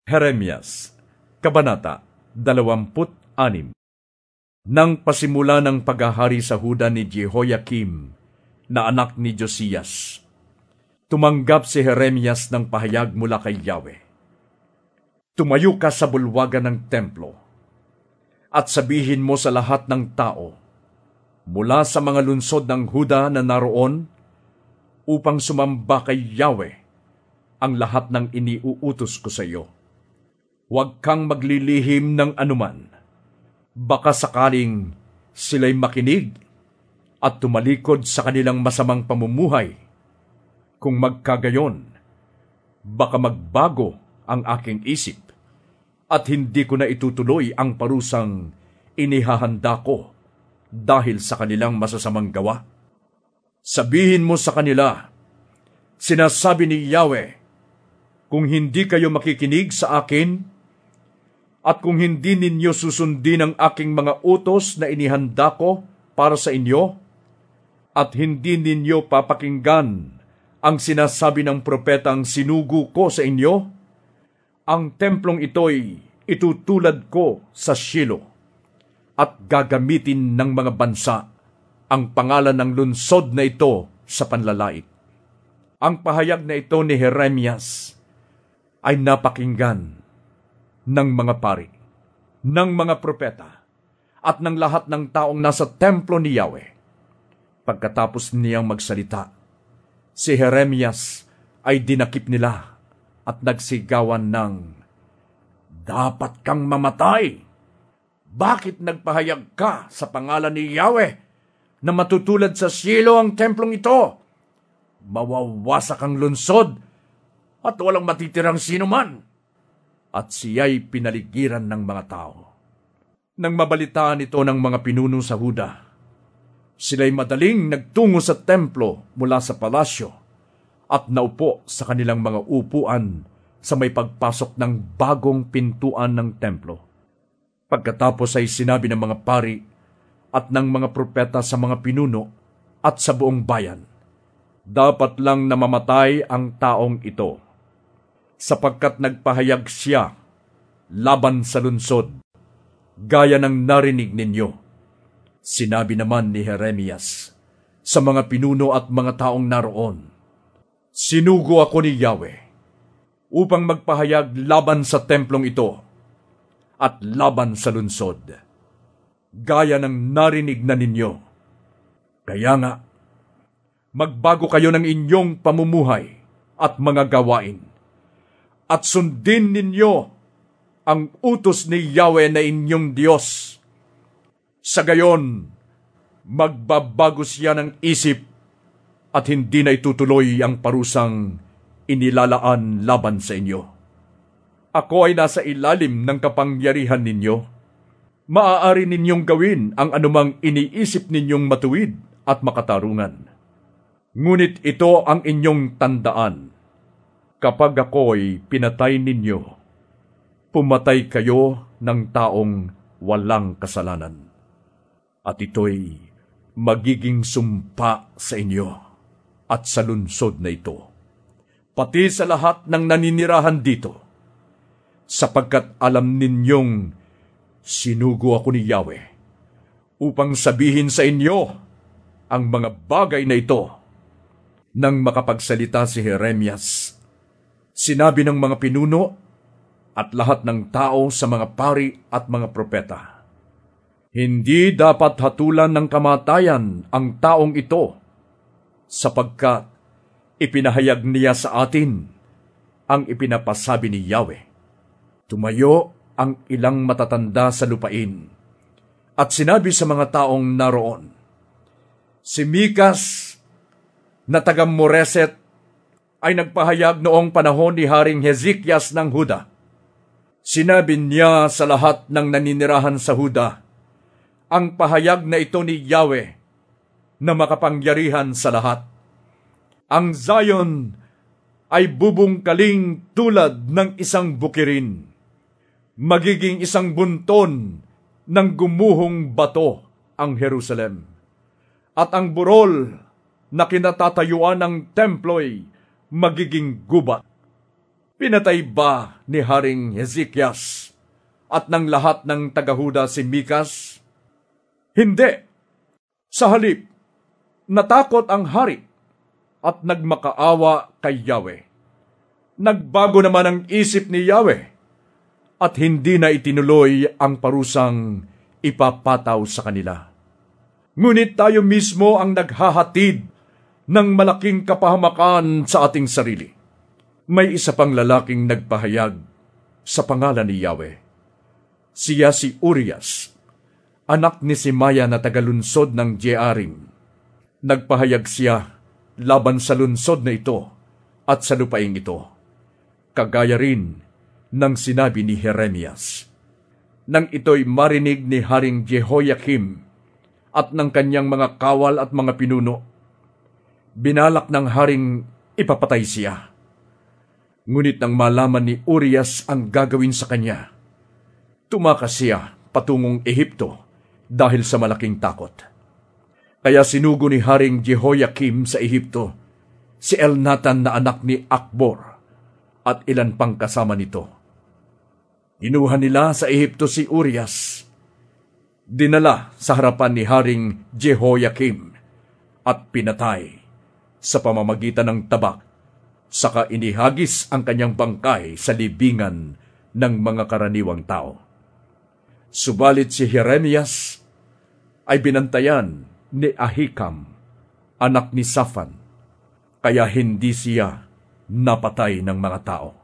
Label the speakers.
Speaker 1: Jeremias, Kabanata 26. Nang pasimula ng paghahari sa Huda ni Jehoiakim, na anak ni Josias, tumanggap si Jeremias ng pahayag mula kay Yahweh. Tumayo ka sa bulwagan ng templo, at sabihin mo sa lahat ng tao, mula sa mga lunsod ng Huda na naroon, upang sumamba kay Yahweh, ang lahat ng iniuutos ko sa iyo. Huwag kang maglilihim ng anuman. Baka sakaling sila'y makinig at tumalikod sa kanilang masamang pamumuhay. Kung magkagayon, baka magbago ang aking isip at hindi ko na itutuloy ang parusang inihahanda ko dahil sa kanilang masasamang gawa. Sabihin mo sa kanila, sinasabi ni Yahweh, kung hindi kayo makikinig sa akin, at kung hindi ninyo susundin ang aking mga utos na inihanda ko para sa inyo, at hindi ninyo papakinggan ang sinasabi ng propetang sinugo ko sa inyo, ang templong ito'y itutulad ko sa Shilo, at gagamitin ng mga bansa ang pangalan ng lunsod na ito sa panlalait. Ang pahayag na ito ni Jeremias ay napakinggan ng mga pari, ng mga propeta, at ng lahat ng taong nasa templo ni Yahweh. Pagkatapos niyang magsalita, si Jeremias ay dinakip nila at nagsigawan ng, "Dapat kang mamatay! Bakit nagpahayag ka sa pangalan ni Yahweh na matutulad sa Shilo ang templong ito? Mawawasak ang lunsod at walang matitirang sinuman." At siya'y pinaligiran ng mga tao. Nang mabalitaan ito ng mga pinuno sa Huda, sila'y madaling nagtungo sa templo mula sa palasyo at naupo sa kanilang mga upuan sa may pagpasok ng bagong pintuan ng templo. Pagkatapos ay sinabi ng mga pari at ng mga propeta sa mga pinuno at sa buong bayan, dapat lang namamatay ang taong ito, sapagkat nagpahayag siya laban sa lunsod, gaya ng narinig ninyo. Sinabi naman ni Jeremias sa mga pinuno at mga taong naroon, sinugo ako ni Yahweh upang magpahayag laban sa templong ito at laban sa lunsod, gaya ng narinig na ninyo. Kaya nga, magbago kayo ng inyong pamumuhay at mga gawain, at sundin ninyo ang utos ni Yahweh na inyong Diyos. Sa gayon, magbabago siya ng isip at hindi na itutuloy ang parusang inilalaan laban sa inyo. Ako ay nasa ilalim ng kapangyarihan ninyo. Maaari ninyong gawin ang anumang iniisip ninyong matuwid at makatarungan. Ngunit ito ang inyong tandaan. Kapag ako'y pinatay ninyo, pumatay kayo ng taong walang kasalanan. At ito'y magiging sumpa sa inyo at sa lunsod na ito, pati sa lahat ng naninirahan dito, sapagkat alam ninyong sinugo ako ni Yahweh upang sabihin sa inyo ang mga bagay na ito. Nang makapagsalita si Jeremias, sinabi ng mga pinuno at lahat ng tao sa mga pari at mga propeta, hindi dapat hatulan ng kamatayan ang taong ito, sapagkat ipinahayag niya sa atin ang ipinapasabi ni Yahweh. Tumayo ang ilang matatanda sa lupain at sinabi sa mga taong naroon, si Mikas na taga Moreset ay nagpahayag noong panahon ni Haring Hezekias ng Huda. Sinabi niya sa lahat ng naninirahan sa Huda ang pahayag na ito ni Yahweh na makapangyarihan sa lahat. Ang Zion ay bubungkaling tulad ng isang bukirin. Magiging isang bunton ng gumuhong bato ang Jerusalem. At ang burol na kinatatayuan ng templo'y magiging gubat. Pinatay ba ni Haring Hezekias at ng lahat ng tagahuda si Mikas? Hindi. Sa halip, natakot ang hari at nagmakaawa kay Yahweh. Nagbago naman ang isip ni Yahweh at hindi na itinuloy ang parusang ipapataw sa kanila. Ngunit tayo mismo ang naghahatid ng malaking kapahamakan sa ating sarili. May isa pang lalaking nagpahayag sa pangalan ni Yahweh. Siya si Urias, anak ni Simaya na tagalunsod ng Jearim. Nagpahayag siya laban sa lunsod na ito at sa lupaing ito, kagaya rin ng sinabi ni Jeremias. Nang ito'y marinig ni Haring Jehoiakim at ng kanyang mga kawal at mga pinuno, binalak ng haring ipapatay siya. Ngunit nang malaman ni Urias ang gagawin sa kanya, tumakas siya patungong Ehipto dahil sa malaking takot. Kaya sinugo ni Haring Jehoiakim sa Ehipto si Elnatan na anak ni Akbor at ilan pang kasama nito. Inuha nila sa Ehipto si Urias, dinala sa harapan ni Haring Jehoiakim at pinatay sa pamamagitan ng tabak, saka inihagis ang kanyang bangkay sa libingan ng mga karaniwang tao. Subalit si Jeremias ay binantayan ni Ahikam, anak ni Safan, kaya hindi siya napatay ng mga tao.